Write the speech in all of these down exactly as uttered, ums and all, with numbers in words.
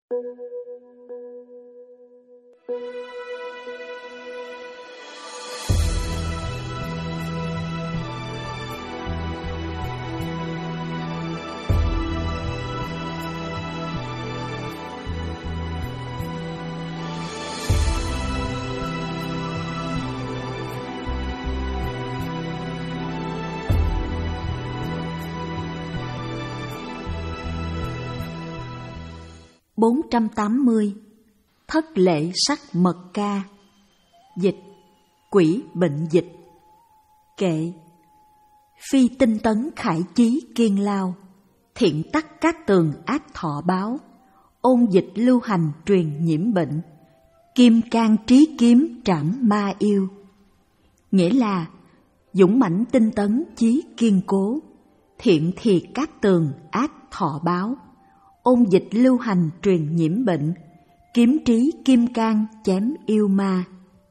bốn trăm tám mươi. Thất lễ sắc mật ca. Dịch: Quỷ bệnh dịch. Kệ: Phi tinh tấn khải chí kiên lao, thiện tắc cát tường ác thọ báo, ôn dịch lưu hành truyền nhiễm bệnh, kim can trí kiếm trảm ma yêu. Nghĩa là dũng mãnh tinh tấn chí kiên cố, thiện thì cát tường ác thọ báo, ôn dịch lưu hành truyền nhiễm bệnh, kiếm trí kim can chém yêu ma.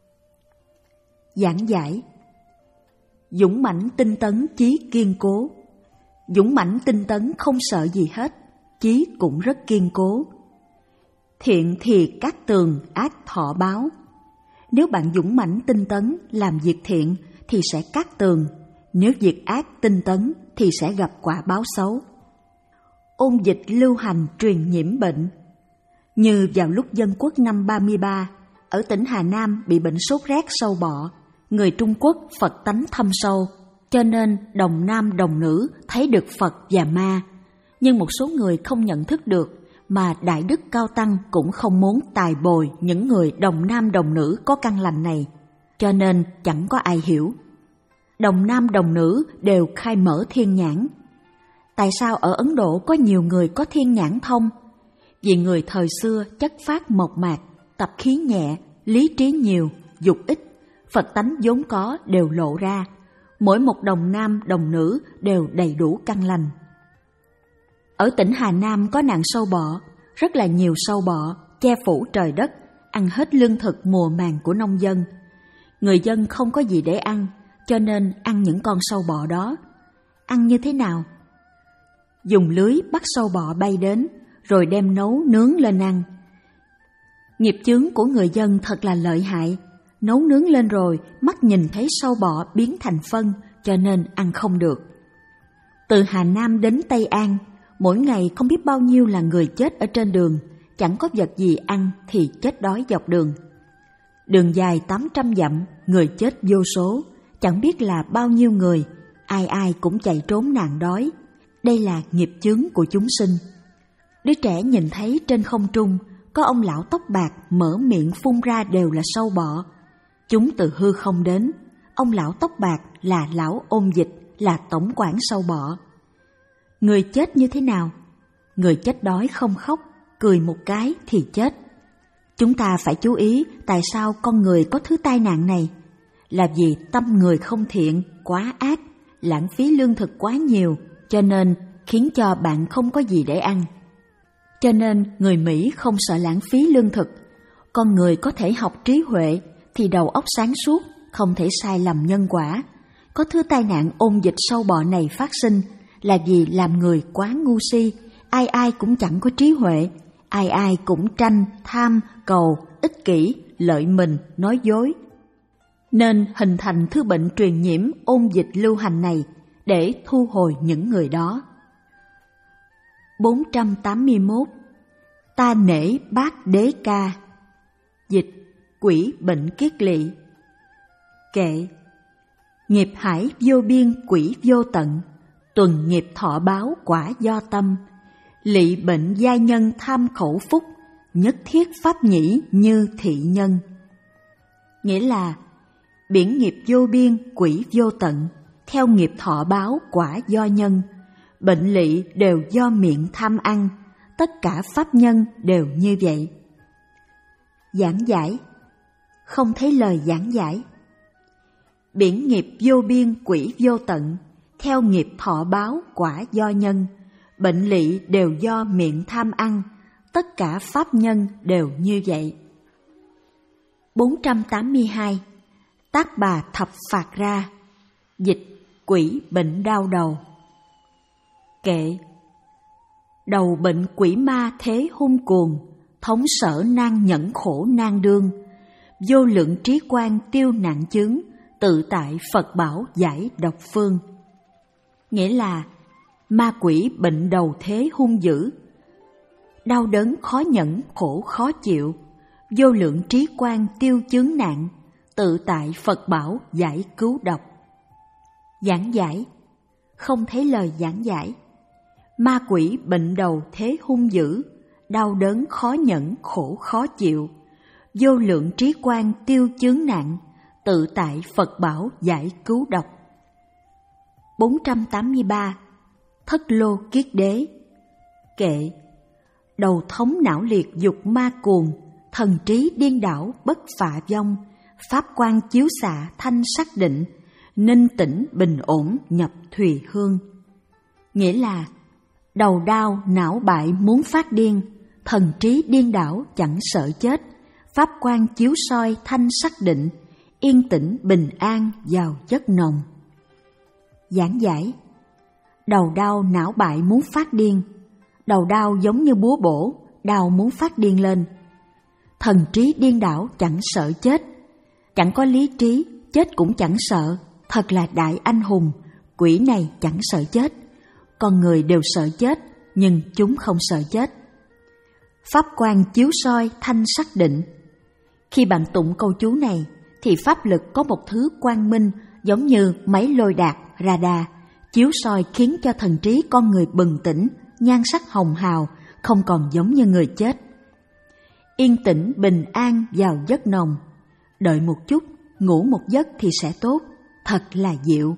Giảng giải: dũng mãnh tinh tấn chí kiên cố. Dũng mãnh tinh tấn không sợ gì hết, chí cũng rất kiên cố. Thiện thì cát tường ác thọ báo. Nếu bạn dũng mãnh tinh tấn làm việc thiện thì sẽ cát tường, nếu việc ác tinh tấn thì sẽ gặp quả báo xấu. Ôn dịch lưu hành truyền nhiễm bệnh. Như vào lúc Dân Quốc năm ba mươi ba, ở tỉnh Hà Nam bị bệnh sốt rét sâu bọ, người Trung Quốc Phật tánh thâm sâu, cho nên đồng nam đồng nữ thấy được Phật và ma. Nhưng một số người không nhận thức được, mà Đại Đức Cao Tăng cũng không muốn tài bồi những người đồng nam đồng nữ có căn lành này, cho nên chẳng có ai hiểu. Đồng nam đồng nữ đều khai mở thiên nhãn. Tại sao ở Ấn Độ có nhiều người có thiên nhãn thông? Vì người thời xưa chất phát mộc mạc, tập khí nhẹ, lý trí nhiều, dục ít, Phật tánh vốn có đều lộ ra. Mỗi một đồng nam đồng nữ đều đầy đủ căn lành. Ở tỉnh Hà Nam có nạn sâu bọ, rất là nhiều sâu bọ, che phủ trời đất, ăn hết lương thực mùa màng của nông dân. Người dân không có gì để ăn, cho nên ăn những con sâu bọ đó. Ăn như thế nào? Dùng lưới bắt sâu bọ bay đến, rồi đem nấu nướng lên ăn. Nghiệp chướng của người dân thật là lợi hại. Nấu nướng lên rồi, mắt nhìn thấy sâu bọ biến thành phân, cho nên ăn không được. Từ Hà Nam đến Tây An, mỗi ngày không biết bao nhiêu là người chết ở trên đường, chẳng có vật gì ăn thì chết đói dọc đường. Đường dài tám trăm dặm, người chết vô số, chẳng biết là bao nhiêu người, ai ai cũng chạy trốn nạn đói. Đây là nghiệp chướng của chúng sinh. Đứa trẻ nhìn thấy trên không trung có ông lão tóc bạc mở miệng phun ra đều là sâu bọ. Chúng từ hư không đến. Ông lão tóc bạc là lão ôn dịch, là tổng quản sâu bọ. Người chết như thế nào? Người chết đói không khóc, cười một cái thì chết. Chúng ta phải chú ý tại sao con người có thứ tai nạn này. Là vì tâm người không thiện, quá ác, lãng phí lương thực quá nhiều, cho nên khiến cho bạn không có gì để ăn. Cho nên người Mỹ không sợ lãng phí lương thực. Con người có thể học trí huệ thì đầu óc sáng suốt, không thể sai lầm nhân quả. Có thứ tai nạn ôn dịch sâu bọ này phát sinh là vì làm người quá ngu si, ai ai cũng chẳng có trí huệ, ai ai cũng tranh, tham, cầu, ích kỷ, lợi mình, nói dối. Nên hình thành thứ bệnh truyền nhiễm ôn dịch lưu hành này để thu hồi những người đó. bốn trăm tám mươi mốt. Ta nể bát đế ca. Dịch: Quỷ bệnh kiết lỵ. Kệ: Nghiệp hải vô biên quỷ vô tận, tuần nghiệp thọ báo quả do tâm, lỵ bệnh giai nhân tham khẩu phúc, nhất thiết pháp nhĩ như thị nhân. Nghĩa là biển nghiệp vô biên quỷ vô tận, theo nghiệp thọ báo quả do nhân, bệnh lỵ đều do miệng tham ăn, tất cả pháp nhân đều như vậy. Giảng giải: không thấy lời giảng giải. Biển nghiệp vô biên quỷ vô tận, theo nghiệp thọ báo quả do nhân, bệnh lỵ đều do miệng tham ăn, tất cả pháp nhân đều như vậy. bốn trăm tám mươi hai. Tác bà thập phạt ra. Dịch: Quỷ bệnh đau đầu. Kệ: Đầu bệnh quỷ ma thế hung cuồng, thống sở nan nhẫn khổ nan đương, vô lượng trí quang tiêu nạn chướng, tự tại Phật bảo giải độc phương. Nghĩa là ma quỷ bệnh đầu thế hung dữ, đau đớn khó nhẫn khổ khó chịu, vô lượng trí quang tiêu chướng nạn, tự tại Phật bảo giải cứu độc. Giảng giải, không thấy lời giảng giải. Ma quỷ bệnh đầu thế hung dữ, đau đớn khó nhẫn khổ khó chịu, vô lượng trí quang tiêu chướng nạn, tự tại Phật bảo giải cứu độc. bốn trăm tám mươi ba. Thất lô kiết đế. Kệ: đầu thống não liệt dục ma cuồng, thần trí điên đảo bất phạ vong, pháp quan chiếu xạ thanh xác định, ninh tĩnh bình ổn nhập thùy hương. Nghĩa là đầu đau não bại muốn phát điên, thần trí điên đảo chẳng sợ chết, pháp quan chiếu soi thanh xác định, yên tĩnh bình an vào giấc nồng. Giảng giải, đầu đau não bại muốn phát điên, đầu đau giống như búa bổ, đau muốn phát điên lên. Thần trí điên đảo chẳng sợ chết, chẳng có lý trí, chết cũng chẳng sợ, thật là đại anh hùng. Quỷ này chẳng sợ chết, con người đều sợ chết, nhưng chúng không sợ chết. Pháp quan chiếu soi thanh xác định. Khi bạn tụng câu chú này, thì pháp lực có một thứ quang minh giống như máy lôi đạt, radar, chiếu soi khiến cho thần trí con người bừng tỉnh, nhan sắc hồng hào, không còn giống như người chết. Yên tĩnh bình an vào giấc nồng, đợi một chút, ngủ một giấc thì sẽ tốt, thật là diệu.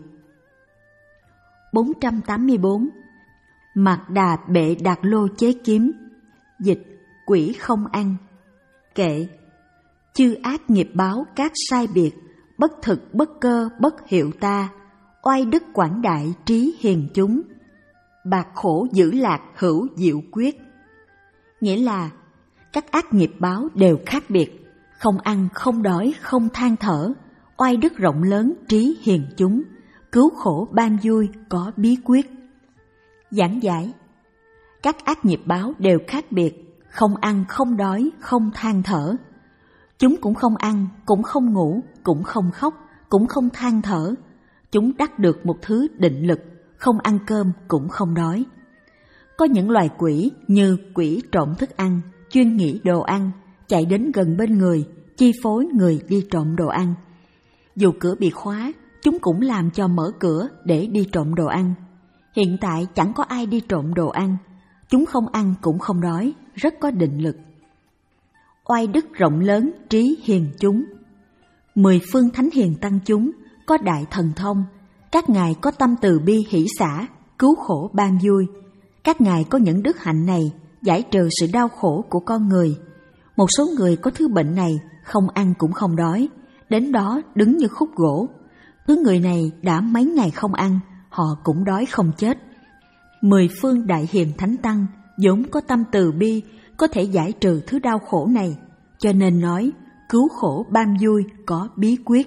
bốn trăm tám mươi bốn. Mạc đà bệ đạt lô chế kiếm. Dịch: quỷ không ăn. Kệ: chư ác nghiệp báo các sai biệt, bất thực bất cơ bất hiệu ta, oai đức quảng đại trí hiền chúng, bạc khổ giữ lạc hữu diệu quyết. Nghĩa là các ác nghiệp báo đều khác biệt, không ăn không đói không than thở, oai đức rộng lớn trí hiền chúng, cứu khổ ban vui có bí quyết. Giảng giải, các ác nghiệp báo đều khác biệt, không ăn không đói không than thở. Chúng cũng không ăn, cũng không ngủ, cũng không khóc, cũng không than thở. Chúng đắc được một thứ định lực, không ăn cơm cũng không đói. Có những loài quỷ như quỷ trộm thức ăn, chuyên nghĩ đồ ăn, chạy đến gần bên người, chi phối người đi trộm đồ ăn. Dù cửa bị khóa, chúng cũng làm cho mở cửa để đi trộm đồ ăn. Hiện tại chẳng có ai đi trộm đồ ăn, chúng không ăn cũng không đói, rất có định lực. Oai đức rộng lớn trí hiền chúng. Mười phương thánh hiền tăng chúng có đại thần thông, các ngài có tâm từ bi hỷ xả, cứu khổ ban vui. Các ngài có những đức hạnh này giải trừ sự đau khổ của con người. Một số người có thứ bệnh này, không ăn cũng không đói, đến đó đứng như khúc gỗ. Thứ người này đã mấy ngày không ăn, họ cũng đói không chết. Mười phương đại hiền thánh tăng vốn có tâm từ bi, có thể giải trừ thứ đau khổ này, cho nên nói cứu khổ ban vui có bí quyết.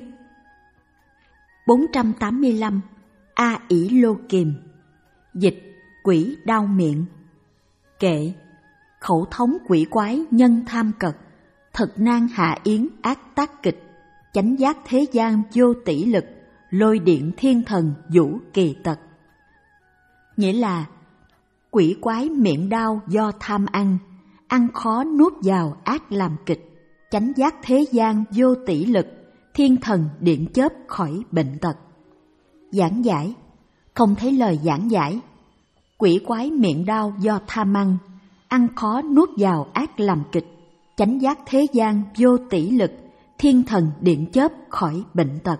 bốn trăm tám mươi lăm. A ỷ lô kiềm. Dịch: quỷ đau miệng. Kệ: khẩu thống quỷ quái nhân tham cật, thực nan hạ yến ác tác kịch, chánh giác thế gian vô tỷ lực, lôi điện thiên thần vũ kỳ tật. Nghĩa là quỷ quái miệng đau do tham ăn, ăn khó nuốt vào ác làm kịch, chánh giác thế gian vô tỷ lực, thiên thần điện chớp khỏi bệnh tật. Giảng giải, không thấy lời giảng giải. Quỷ quái miệng đau do tham ăn, ăn khó nuốt vào ác làm kịch, chánh giác thế gian vô tỷ lực, thiên thần điện chớp khỏi bệnh tật.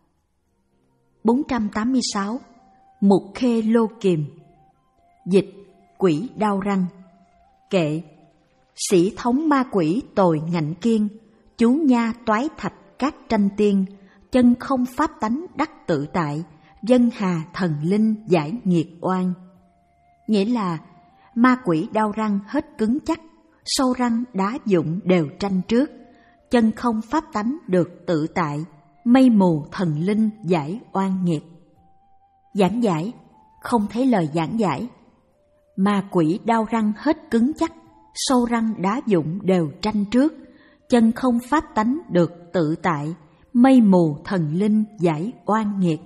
bốn trăm tám mươi sáu. Mục khê lô kiềm. Dịch: quỷ đau răng. Kệ: sĩ thống ma quỷ tồi ngạnh kiên, chú nha toái thạch các tranh tiên, chân không pháp tánh đắc tự tại, dân hà thần linh giải nghiệt oan. Nghĩa là ma quỷ đau răng hết cứng chắc, sâu răng đá dụng đều tranh trước, chân không pháp tánh được tự tại, mây mù thần linh giải oan nghiệt. Giảng giải, không thấy lời giảng giải. Ma quỷ đau răng hết cứng chắc, sâu răng đá dũng đều tranh trước, chân không pháp tánh được tự tại, mây mù thần linh giải oan nghiệt.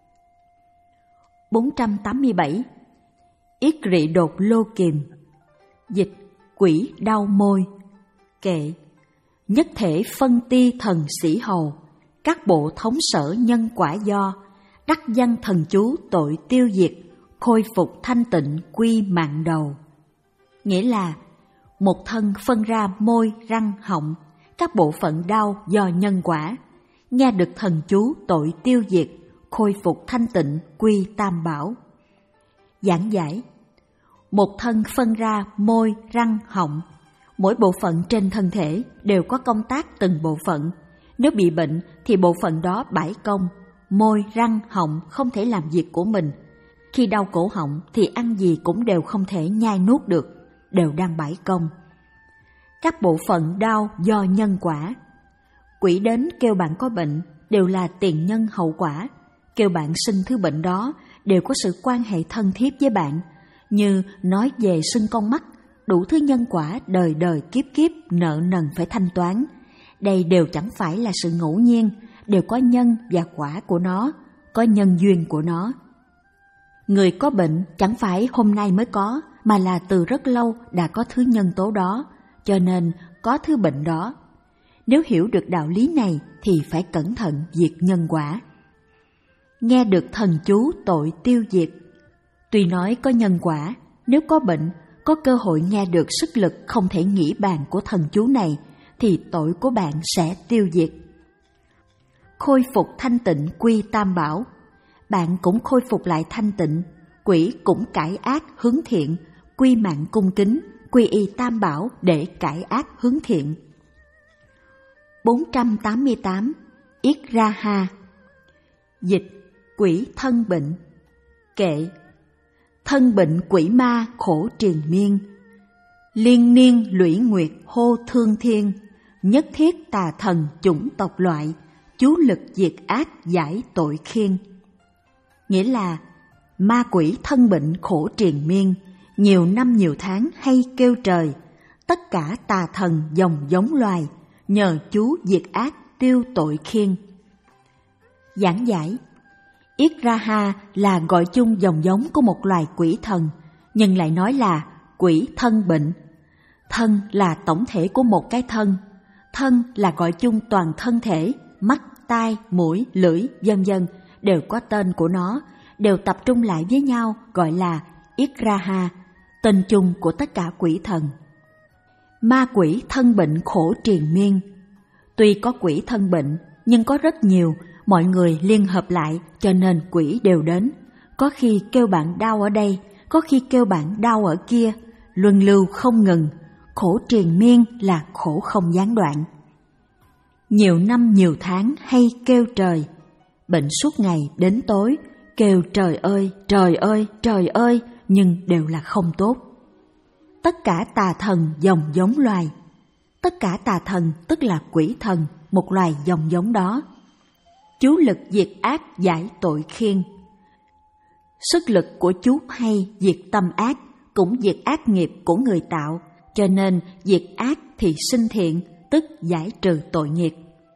bốn trăm tám mươi bảy. Yết rị đột lô kiềm. Dịch: quỷ đau môi. Kệ: nhất thể phân ti thần sĩ hầu, các bộ thống sở nhân quả do, đắc văn thần chú tội tiêu diệt, khôi phục thanh tịnh quy mạng đầu. Nghĩa là một thân phân ra môi, răng, họng, các bộ phận đau do nhân quả, nghe được thần chú tội tiêu diệt, khôi phục thanh tịnh quy tam bảo. Giảng giải: một thân phân ra môi, răng, họng, mỗi bộ phận trên thân thể đều có công tác từng bộ phận. Nếu bị bệnh thì bộ phận đó bãi công. Môi, răng, họng không thể làm việc của mình. Khi đau cổ họng thì ăn gì cũng đều không thể nhai nuốt được, đều đang bãi công. Các bộ phận đau do nhân quả. Quỷ đến kêu bạn có bệnh đều là tiền nhân hậu quả. Kêu bạn sinh thứ bệnh đó đều có sự quan hệ thân thiết với bạn, như nói về sưng con mắt, đủ thứ nhân quả đời đời kiếp kiếp nợ nần phải thanh toán. Đây đều chẳng phải là sự ngẫu nhiên, đều có nhân và quả của nó, có nhân duyên của nó. Người có bệnh chẳng phải hôm nay mới có, mà là từ rất lâu đã có thứ nhân tố đó, cho nên có thứ bệnh đó. Nếu hiểu được đạo lý này thì phải cẩn thận diệt nhân quả. Nghe được thần chú tội tiêu diệt. Tuy nói có nhân quả, nếu có bệnh, có cơ hội nghe được sức lực không thể nghĩ bàn của thần chú này, thì tội của bạn sẽ tiêu diệt. Khôi phục thanh tịnh quy tam bảo. Bạn cũng khôi phục lại thanh tịnh, quỷ cũng cải ác hướng thiện, quy mạng cung kính, quy y tam bảo để cải ác hướng thiện. bốn trăm tám mươi tám. Yết ra ha. Dịch: quỷ thân bệnh. Kệ: thân bệnh quỷ ma khổ triền miên, liên niên lũy nguyệt hô thương thiên, nhất thiết tà thần chủng tộc loại, chú lực diệt ác giải tội khiên. Nghĩa là ma quỷ thân bệnh khổ triền miên, nhiều năm nhiều tháng hay kêu trời, tất cả tà thần dòng giống loài, nhờ chú diệt ác tiêu tội khiên. Giảng giải: Yết ra ha là gọi chung dòng giống của một loài quỷ thần, nhưng lại nói là quỷ thân bệnh. Thân là tổng thể của một cái thân, thân là gọi chung toàn thân thể, mắt, tai, mũi, lưỡi, vân vân đều có tên của nó, đều tập trung lại với nhau gọi là Yết ra ha, tên chung của tất cả quỷ thần. Ma quỷ thân bệnh khổ triền miên. Tuy có quỷ thân bệnh, nhưng có rất nhiều, mọi người liên hợp lại cho nên quỷ đều đến. Có khi kêu bạn đau ở đây, có khi kêu bạn đau ở kia, luân lưu không ngừng, khổ triền miên là khổ không gián đoạn. Nhiều năm nhiều tháng hay kêu trời, bệnh suốt ngày đến tối, kêu trời ơi, trời ơi, trời ơi, nhưng đều là không tốt. Tất cả tà thần dòng giống loài. Tất cả tà thần tức là quỷ thần, một loài dòng giống đó. Chú lực diệt ác giải tội khiên. Sức lực của chú hay diệt tâm ác, cũng diệt ác nghiệp của người tạo, cho nên diệt ác thì sinh thiện, tức giải trừ tội nghiệp.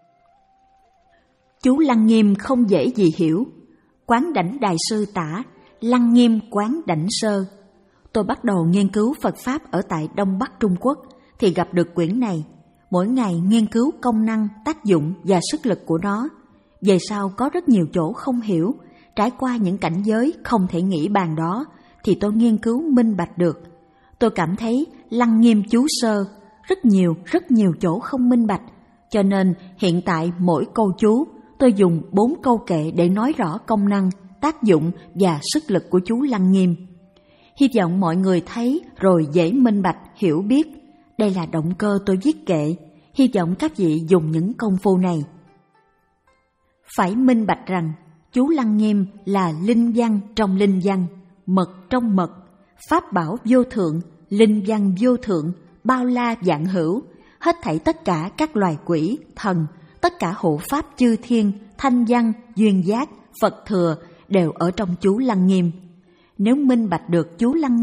Chú Lăng Nghiêm không dễ gì hiểu. Quán Đảnh Đại Sư tả Lăng Nghiêm Quán Đảnh Sơ. Tôi bắt đầu nghiên cứu Phật Pháp ở tại Đông Bắc Trung Quốc thì gặp được quyển này. Mỗi ngày nghiên cứu công năng, tác dụng và sức lực của nó. Về sau có rất nhiều chỗ không hiểu, trải qua những cảnh giới không thể nghĩ bàn đó thì tôi nghiên cứu minh bạch được. Tôi cảm thấy Lăng Nghiêm chú sơ, rất nhiều, rất nhiều chỗ không minh bạch, cho nên hiện tại mỗi câu chú tôi dùng bốn câu kệ để nói rõ công năng, tác dụng và sức lực của chú Lăng Nghiêm. Hy vọng mọi người thấy rồi dễ minh bạch, hiểu biết. Đây là động cơ tôi viết kệ, hy vọng các vị dùng những công phu này. Phải minh bạch rằng chú Lăng Nghiêm là linh văn trong linh văn, mật trong mật, pháp bảo vô thượng, linh văn vô thượng, bao la vạn hữu, hết thảy tất cả các loài quỷ, thần, tất cả hộ pháp chư thiên, thanh văn, duyên giác, Phật thừa đều ở trong chú Lăng Nghiêm. Nếu minh bạch được chú Lăng Nghiêm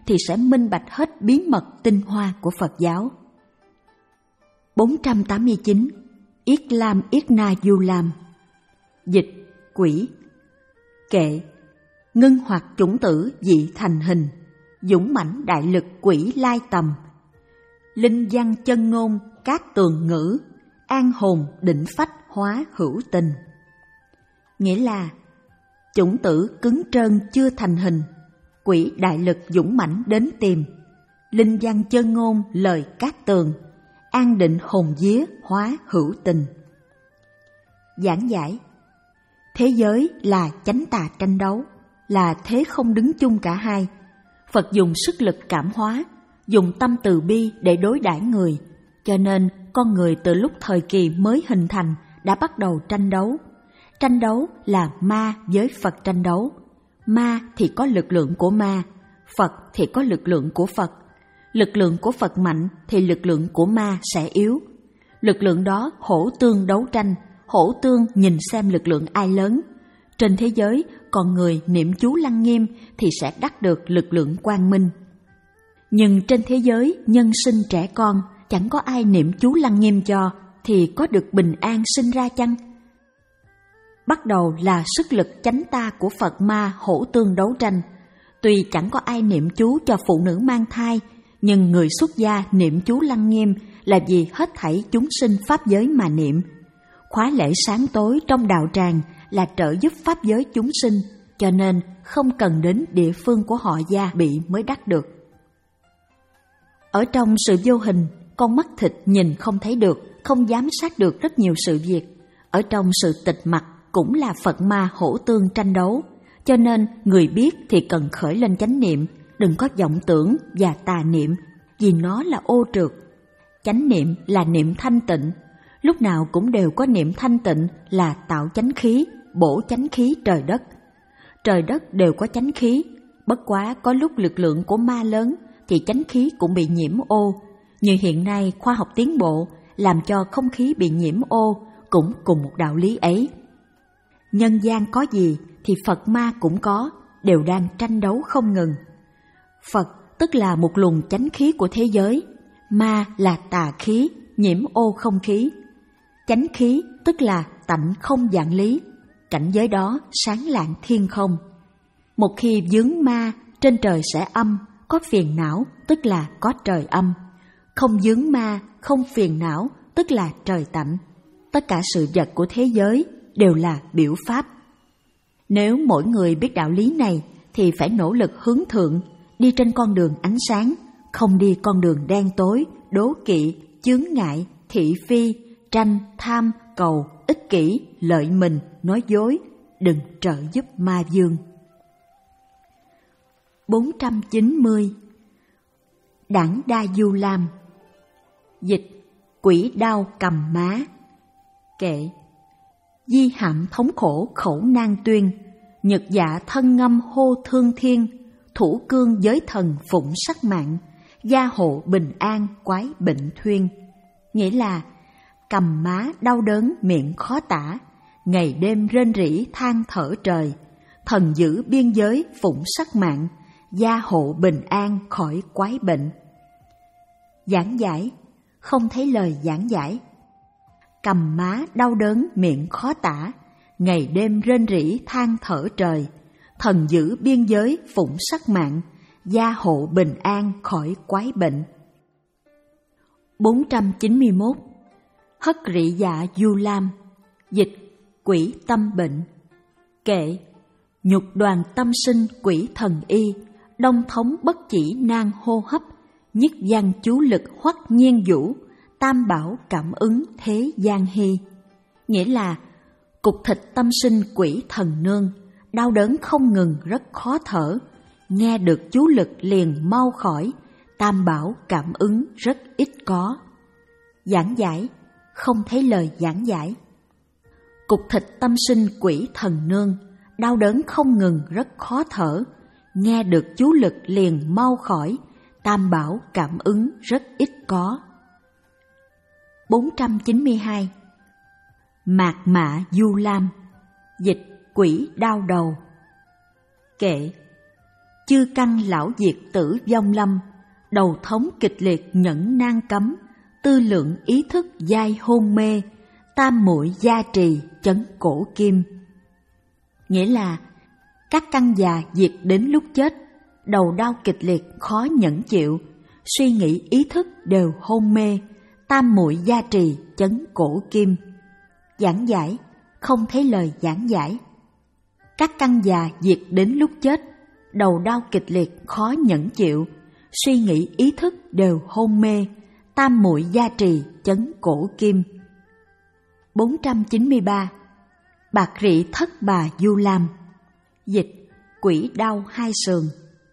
thì sẽ minh bạch hết bí mật tinh hoa của Phật giáo. bốn trăm tám mươi chín. Yết Lam Yết Na Du Lam. Dịch: quỷ. Kệ: ngưng hoạt chủng tử dị thành hình, dũng mãnh đại lực quỷ lai tầm, linh văn chân ngôn các tường ngữ, an hồn định phách hóa hữu tình. Nghĩa là chủng tử cứng trơn chưa thành hình, quỷ đại lực dũng mãnh đến tìm, linh văn chân ngôn lời các tường, an định hồn vía hóa hữu tình. Giảng giải: thế giới là chánh tà tranh đấu, là thế không đứng chung cả hai. Phật dùng sức lực cảm hóa, dùng tâm từ bi để đối đãi người, cho nên con người từ lúc thời kỳ mới hình thành đã bắt đầu tranh đấu. Tranh đấu là ma với Phật tranh đấu. Ma thì có lực lượng của ma, Phật thì có lực lượng của Phật. Lực lượng của Phật mạnh thì lực lượng của ma sẽ yếu. Lực lượng đó hỗ tương đấu tranh, hỗ tương nhìn xem lực lượng ai lớn. Trên thế giới, con người niệm chú Lăng Nghiêm thì sẽ đắc được lực lượng quang minh. Nhưng trên thế giới, nhân sinh trẻ con, chẳng có ai niệm chú Lăng Nghiêm cho, thì có được bình an sinh ra chăng? Bắt đầu là sức lực chánh ta của Phật ma hỗ tương đấu tranh. Tuy chẳng có ai niệm chú cho phụ nữ mang thai, nhưng người xuất gia niệm chú Lăng Nghiêm là vì hết thảy chúng sinh pháp giới mà niệm. Khóa lễ sáng tối trong đạo tràng là trợ giúp pháp giới chúng sinh, cho nên không cần đến địa phương của họ gia bị mới đắc được. Ở trong sự vô hình, con mắt thịt nhìn không thấy được, không giám sát được rất nhiều sự việc. Ở trong sự tịch mặc cũng là Phật ma hỗ tương tranh đấu, cho nên người biết thì cần khởi lên chánh niệm, đừng có vọng tưởng và tà niệm, vì nó là ô trượt. Chánh niệm là niệm thanh tịnh, lúc nào cũng đều có niệm thanh tịnh là tạo chánh khí, bổ chánh khí trời đất. Trời đất đều có chánh khí, bất quá có lúc lực lượng của ma lớn thì chánh khí cũng bị nhiễm ô. Như hiện nay khoa học tiến bộ làm cho không khí bị nhiễm ô, cũng cùng một đạo lý ấy. Nhân gian có gì thì Phật ma cũng có, đều đang tranh đấu không ngừng. Phật tức là một luồng chánh khí của thế giới, ma là tà khí, nhiễm ô không khí. Chánh khí tức là tạnh không vạn lý, cảnh giới đó sáng lạng thiên không. Một khi vướng ma, trên trời sẽ âm, có phiền não tức là có trời âm. Không vướng ma, không phiền não tức là trời tạnh. Tất cả sự vật của thế giới đều là biểu pháp. Nếu mỗi người biết đạo lý này thì phải nỗ lực hướng thượng, đi trên con đường ánh sáng, không đi con đường đen tối, đố kỵ, chướng ngại, thị phi, tranh, tham, cầu, ích kỷ, lợi mình, nói dối, đừng trợ giúp ma vương. bốn trăm chín mươi. Đảng Đa Du Lam. Dịch: quỷ đao cầm má. Kệ: di hạm thống khổ khẩu nan tuyên, nhật dạ thân ngâm hô thương thiên, thủ cương giới thần phụng sắc mạng, gia hộ bình an quái bệnh thuyên. Nghĩa là cầm má đau đớn miệng khó tả, ngày đêm rên rỉ than thở trời, thần giữ biên giới phụng sắc mạng, gia hộ bình an khỏi quái bệnh. Giảng giải: không thấy lời giảng giải. Cầm má đau đớn miệng khó tả, ngày đêm rên rỉ than thở trời, thần giữ biên giới phụng sắc mạng, gia hộ bình an khỏi quái bệnh. bốn trăm chín mươi mốt. Hất rị dạ Du Lam. Dịch: quỷ tâm bệnh. Kệ: nhục đoàn tâm sinh quỷ thần y, đông thống bất chỉ nan hô hấp, nhất văn chú lực hoắc nhiên vũ, tam bảo cảm ứng thế gian hy. Nghĩa là cục thịt tâm sinh quỷ thần nương, đau đớn không ngừng rất khó thở, nghe được chú lực liền mau khỏi, tam bảo cảm ứng rất ít có. Giảng giải: không thấy lời giảng giải. Cục thịt tâm sinh quỷ thần nương, đau đớn không ngừng rất khó thở, nghe được chú lực liền mau khỏi, tam bảo cảm ứng rất ít có. bốn trăm chín mươi hai. Mạc Mạ Du Lam. Dịch: quỷ đau đầu. Kệ: chư căn lão diệt tử vong lâm, đầu thống kịch liệt nhẫn nan cấm, tư lượng ý thức dai hôn mê, tam muội gia trì chấn cổ kim. Nghĩa là các căn già diệt đến lúc chết, đầu đau kịch liệt khó nhẫn chịu, suy nghĩ ý thức đều hôn mê, tam muội gia trì chấn cổ kim. Giảng giải, không thấy lời giảng giải. Các căn già diệt đến lúc chết, đầu đau kịch liệt khó nhẫn chịu, suy nghĩ ý thức đều hôn mê, tam muội gia trì chấn cổ kim. bốn trăm chín mươi ba. Bạc rị thất bà Du Lam. Dịch: quỷ đau hai sườn.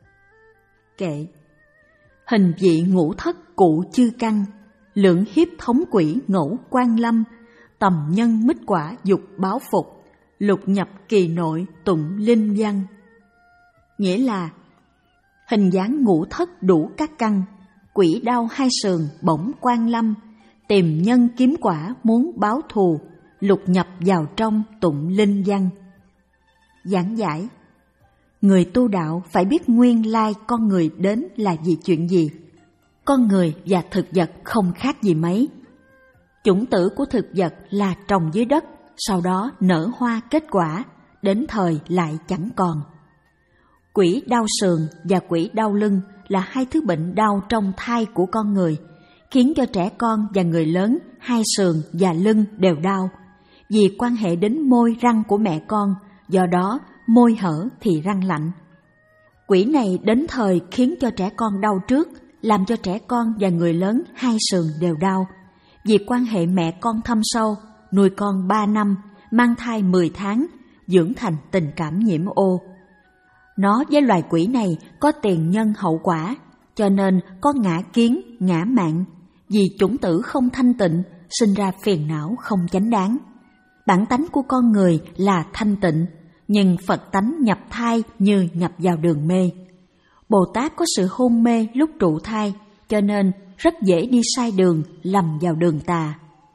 Kệ: hình vị ngũ thất cụ chư căn, lượng hiếp thống quỷ ngẫu quan lâm, tầm nhân mít quả dục báo phục, lục nhập kỳ nội tụng linh văn. Nghĩa là hình dáng ngũ thất đủ các căn, quỷ đau hai sườn bỗng quan lâm, tìm nhân kiếm quả muốn báo thù, lục nhập vào trong tụng linh văn. Giảng giải: người tu đạo phải biết nguyên lai con người đến là vì chuyện gì. Con người và thực vật không khác gì mấy. Chủng tử của thực vật là trồng dưới đất, sau đó nở hoa kết quả, đến thời lại chẳng còn. Quỷ đau sườn và quỷ đau lưng là hai thứ bệnh đau trong thai của con người, khiến cho trẻ con và người lớn hai sườn và lưng đều đau, vì quan hệ đến môi răng của mẹ con, do đó môi hở thì răng lạnh. Quỷ này đến thời khiến cho trẻ con đau trước, làm cho trẻ con và người lớn hai sườn đều đau, vì quan hệ mẹ con thâm sâu, nuôi con ba năm, mang thai mười tháng, dưỡng thành tình cảm nhiễm ô. Nó với loài quỷ này có tiền nhân hậu quả, cho nên có ngã kiến, ngã mạn, vì chủng tử không thanh tịnh, sinh ra phiền não không chánh đáng. Bản tánh của con người là thanh tịnh, nhưng Phật tánh nhập thai như nhập vào đường mê. Bồ Tát có sự hôn mê lúc trụ thai, cho nên rất dễ đi sai đường, lầm vào đường tà.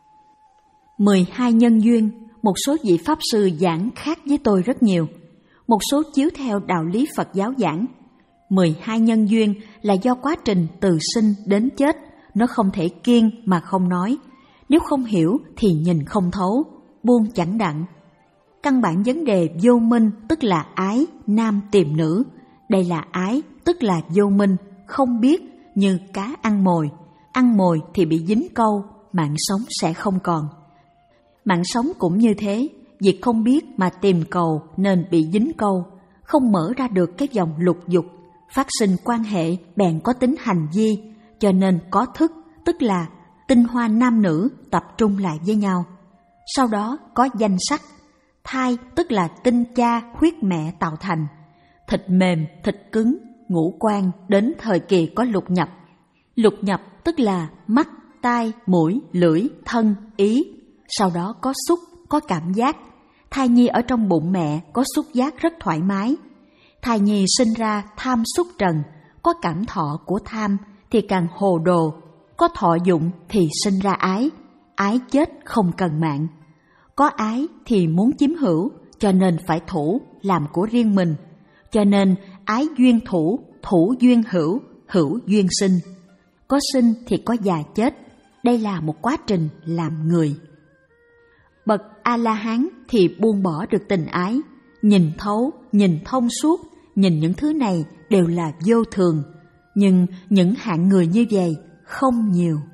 mười hai nhân duyên, một số vị Pháp sư giảng khác với tôi rất nhiều. Một số chiếu theo đạo lý Phật giáo giảng. mười hai nhân duyên là do quá trình từ sinh đến chết, nó không thể kiêng mà không nói. Nếu không hiểu thì nhìn không thấu, buông chẳng đặng. Căn bản vấn đề vô minh tức là ái, nam tìm nữ. Đây là ái tức là vô minh, không biết, như cá ăn mồi. Ăn mồi thì bị dính câu, mạng sống sẽ không còn. Mạng sống cũng như thế, việc không biết mà tìm cầu nên bị dính câu, không mở ra được cái dòng lục dục, phát sinh quan hệ bèn có tính hành vi, cho nên có thức, tức là tinh hoa nam nữ tập trung lại với nhau. Sau đó có danh sắc, thai tức là tinh cha huyết mẹ tạo thành, thịt mềm, thịt cứng, ngũ quan đến thời kỳ có lục nhập. Lục nhập tức là mắt, tai, mũi, lưỡi, thân, ý. Sau đó có xúc, có cảm giác. Thai nhi ở trong bụng mẹ có xúc giác rất thoải mái. Thai nhi sinh ra tham xúc trần, có cảm thọ của tham thì càng hồ đồ, có thọ dụng thì sinh ra ái, ái chết không cần mạng. Có ái thì muốn chiếm hữu, cho nên phải thủ, làm của riêng mình. Cho nên ái duyên thủ, thủ duyên hữu, hữu duyên sinh. Có sinh thì có già chết, đây là một quá trình làm người. Bậc A-la-hán thì buông bỏ được tình ái, nhìn thấu, nhìn thông suốt, nhìn những thứ này đều là vô thường. Nhưng những hạng người như vậy không nhiều.